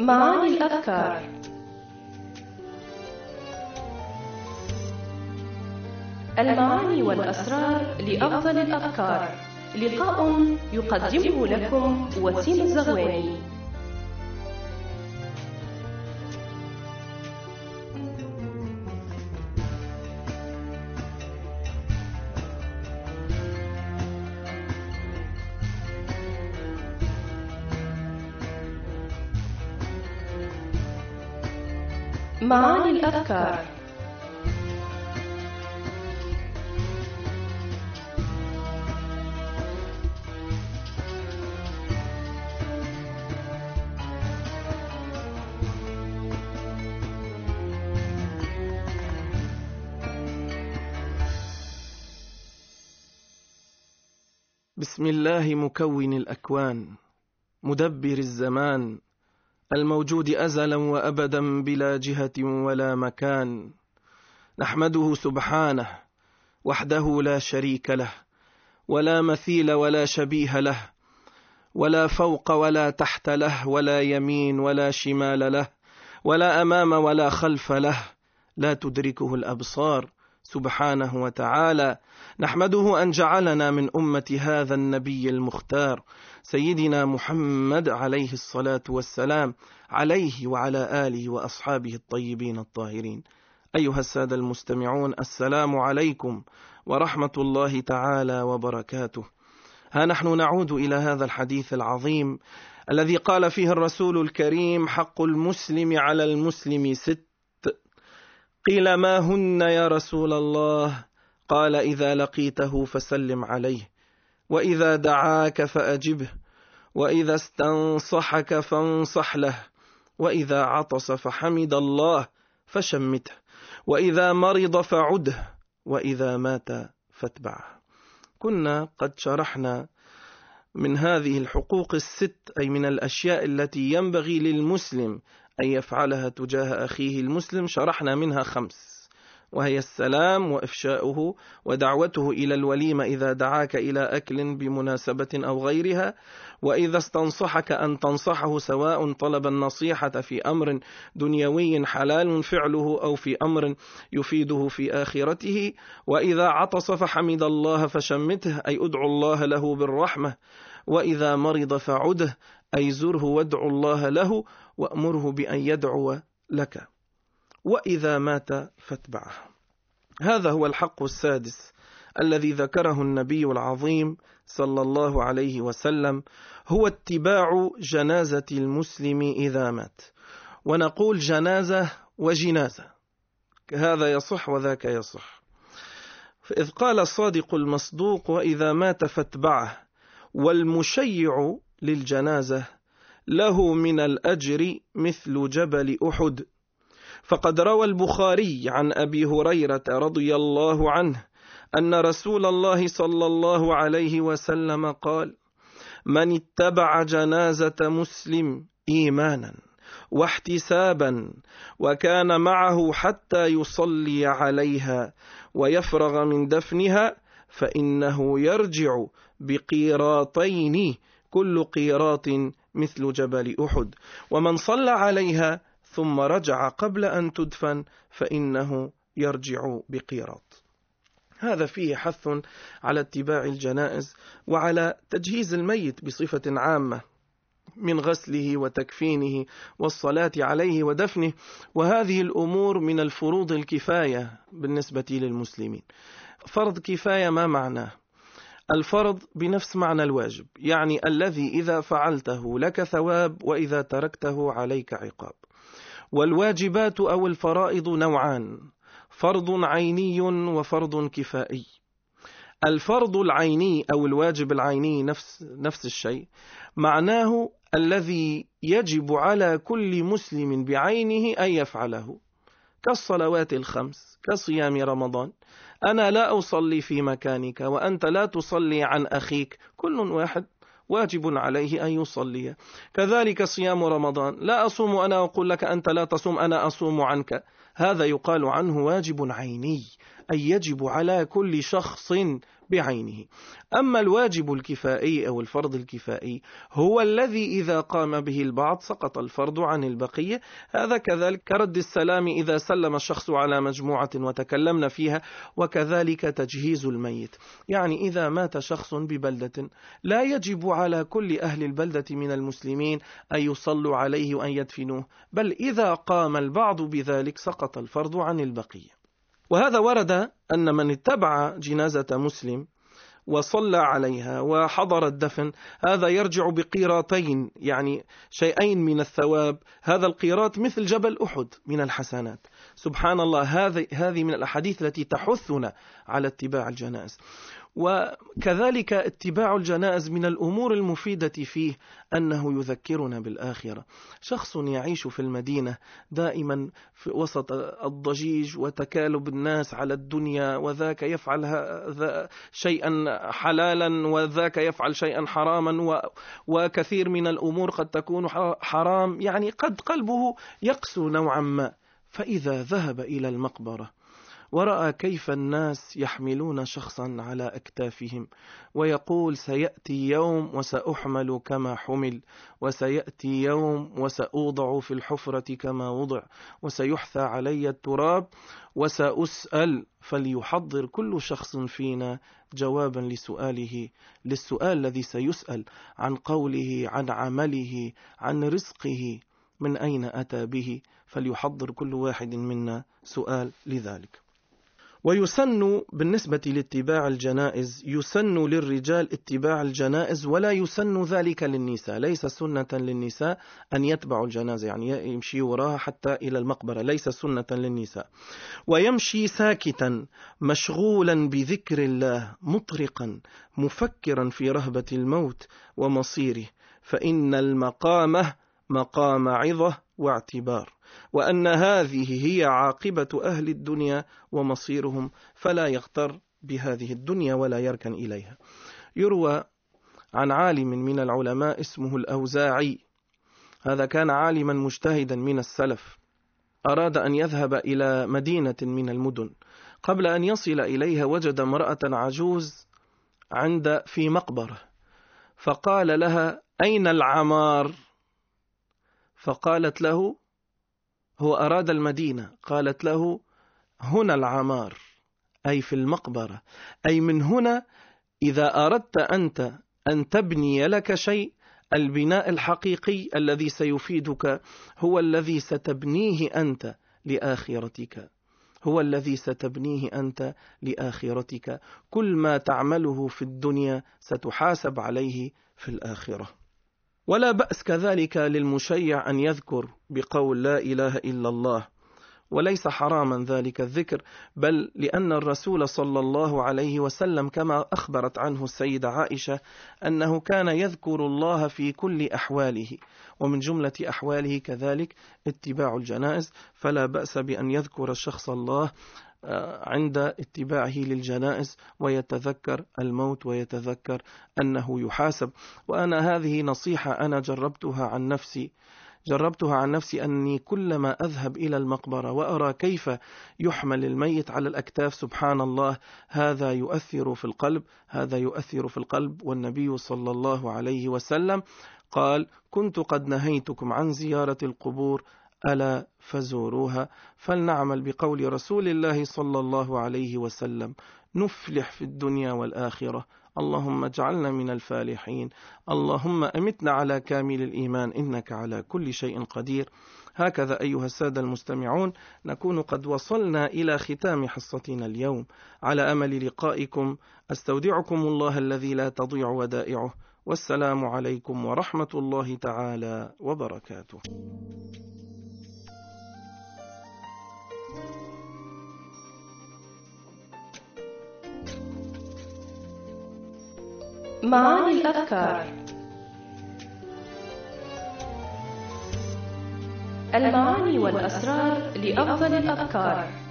معاني الأفكار. المعاني والأسرار لأفضل الأفكار. لقاء يقدمه لكم وسيم الزغواني. معاني الأفكار. بسم الله مكون الأكوان، مدبر الزمان، الموجود أزلا وأبدا بلا جهة ولا مكان. نحمده سبحانه وحده لا شريك له، ولا مثيل ولا شبيه له، ولا فوق ولا تحت له، ولا يمين ولا شمال له، ولا أمام ولا خلف له، لا تدركه الأبصار سبحانه وتعالى. نحمده أن جعلنا من أمة هذا النبي المختار سيدنا محمد عليه الصلاة والسلام، عليه وعلى آله وأصحابه الطيبين الطاهرين. أيها السادة المستمعون، السلام عليكم ورحمة الله تعالى وبركاته. ها نحن نعود إلى هذا الحديث العظيم الذي قال فيه الرسول الكريم: حق المسلم على المسلم 6. قيل: ما هن يا رسول الله؟ قال: إذا لقيته فسلم عليه، وإذا دعاك فأجبه، وإذا استنصحك فانصح له، وإذا عطس فحمد الله فشمته، وإذا مرض فعده، وإذا مات فاتبعه. كنا قد شرحنا من هذه الحقوق 6، أي من الأشياء التي ينبغي للمسلم أن يفعلها تجاه أخيه المسلم، شرحنا منها 5، وهي السلام وإفشاؤه، ودعوته إلى الوليمة إذا دعاك إلى أكل بمناسبة أو غيرها، وإذا استنصحك أن تنصحه سواء طلب النصيحة في أمر دنيوي حلال فعله أو في أمر يفيده في آخرته، وإذا عطس فحمد الله فشمته، أي أدعو الله له بالرحمة، وإذا مرض فعده، أي زره وادعو الله له وأمره بأن يدعو لك، وإذا مات فاتبعه. هذا هو الحق السادس الذي ذكره النبي العظيم صلى الله عليه وسلم، هو اتباع جنازة المسلم إذا مات. ونقول جنازة وجنازة، هذا يصح وذاك يصح. إذ قال الصادق المصدوق: وإذا مات فاتبعه. والمشيع للجنازة له من الأجر مثل جبل أحد. فقد روى البخاري عن أبي هريرة رضي الله عنه أن رسول الله صلى الله عليه وسلم قال: من اتبع جنازة مسلم إيمانا واحتسابا وكان معه حتى يصلي عليها ويفرغ من دفنها فإنه يرجع بقيراطين، كل قيراط مثل جبل أحد. ومن صلى عليها ثم رجع قبل أن تدفن فإنه يرجع بقيراط. هذا فيه حث على اتباع الجنائز وعلى تجهيز الميت بصفة عامة، من غسله وتكفينه والصلاة عليه ودفنه، وهذه الأمور من الفروض الكفاية بالنسبة للمسلمين. فرض كفاية ما معناه؟ الفرض بنفس معنى الواجب، يعني الذي إذا فعلته لك ثواب وإذا تركته عليك عقاب. والواجبات أو الفرائض نوعان: فرض عيني وفرض كفائي. الفرض العيني أو الواجب العيني نفس الشيء، معناه الذي يجب على كل مسلم بعينه أن يفعله، كالصلوات ال5، كصيام رمضان. أنا لا أصلي في مكانك وأنت لا تصلي عن أخيك، كل واحد واجب عليه أن يصلي. كذلك صيام رمضان، لا أصوم أنا وأقول لك أنت لا تصوم، أنا أصوم عنك، هذا يقال عنه واجب عيني، أي يجب على كل شخص بعينه. أما الواجب الكفائي أو الفرض الكفائي هو الذي إذا قام به البعض سقط الفرض عن البقية. هذا كذلك كرد السلام إذا سلم الشخص على مجموعة وتكلمنا فيها، وكذلك تجهيز الميت. يعني إذا مات شخص ببلدة لا يجب على كل أهل البلدة من المسلمين أن يصلوا عليه وأن يدفنوه، بل إذا قام البعض بذلك سقط الفرض عن البقية. وهذا ورد أن من اتبع جنازة مسلم وصلى عليها وحضر الدفن هذا يرجع بقيراطين، يعني شيئين من الثواب. هذا القيراط مثل جبل أحد من الحسنات. سبحان الله، هذه من الأحاديث التي تحثنا على اتباع الجنائز. وكذلك اتباع الجنائز من الأمور المفيدة فيه أنه يذكرنا بالآخرة. شخص يعيش في المدينة دائما في وسط الضجيج وتكالب الناس على الدنيا، وذاك يفعل شيئا حلالا وذاك يفعل شيئا حراما، وكثير من الأمور قد تكون حرام، يعني قد قلبه يقسو نوعا ما. فإذا ذهب إلى المقبرة ورأى كيف الناس يحملون شخصا على أكتافهم ويقول سيأتي يوم وسأحمل كما حمل، وسيأتي يوم وسأوضع في الحفرة كما وضع، وسيحثى علي التراب وسأسأل، فليحضر كل شخص فينا جوابا للسؤال الذي سيسأل عن قوله، عن عمله، عن رزقه، من أين أتى به، فليحضر كل واحد منا سؤال لذلك. ويسن بالنسبة لاتباع الجنائز، يسن للرجال اتباع الجنائز ولا يسن ذلك للنساء. ليس سنة للنساء أن يتبعوا الجنازة، يعني يمشي وراها حتى إلى المقبرة، ليس سنة للنساء. ويمشي ساكتا مشغولا بذكر الله مطرقا مفكرا في رهبة الموت ومصيره، فإن المقامة مقام عظة واعتبار، وأن هذه هي عاقبة أهل الدنيا ومصيرهم، فلا يغتر بهذه الدنيا ولا يركن إليها. يروى عن عالم من العلماء اسمه الأوزاعي، هذا كان عالما مجتهدا من السلف، أراد أن يذهب إلى مدينة من المدن. قبل أن يصل إليها وجد امرأة عجوز في مقبرة، فقال لها أين العمار؟ فقالت له، هو أراد المدينة، قالت له هنا العمار، أي في المقبرة، أي من هنا إذا أردت أنت أن تبني لك شيء، البناء الحقيقي الذي سيفيدك هو الذي ستبنيه أنت لآخرتك، هو الذي ستبنيه أنت لآخرتك. كل ما تعمله في الدنيا ستحاسب عليه في الآخرة. ولا بأس كذلك للمشيع أن يذكر بقول لا إله إلا الله، وليس حراما ذلك الذكر، بل لأن الرسول صلى الله عليه وسلم كما أخبرت عنه السيدة عائشة أنه كان يذكر الله في كل أحواله، ومن جملة أحواله كذلك اتباع الجنائز، فلا بأس بأن يذكر الشخص الله عند اتباعه للجنائز ويتذكر الموت ويتذكر أنه يحاسب. وأنا هذه نصيحة أنا جربتها عن نفسي أني كلما أذهب إلى المقبرة وأرى كيف يحمل الميت على الأكتاف، سبحان الله، هذا يؤثر في القلب. والنبي صلى الله عليه وسلم قال كنت قد نهيتكم عن زيارة القبور ألا فزوروها. فلنعمل بقول رسول الله صلى الله عليه وسلم نفلح في الدنيا والآخرة. اللهم اجعلنا من الفالحين، اللهم أمتنا على كامل الإيمان، إنك على كل شيء قدير. هكذا أيها السادة المستمعون نكون قد وصلنا إلى ختام حصتنا اليوم، على أمل لقائكم. أستودعكم الله الذي لا تضيع ودائعه، والسلام عليكم ورحمة الله تعالى وبركاته. معاني الأذكار. المعاني والأسرار لأفضل الأذكار.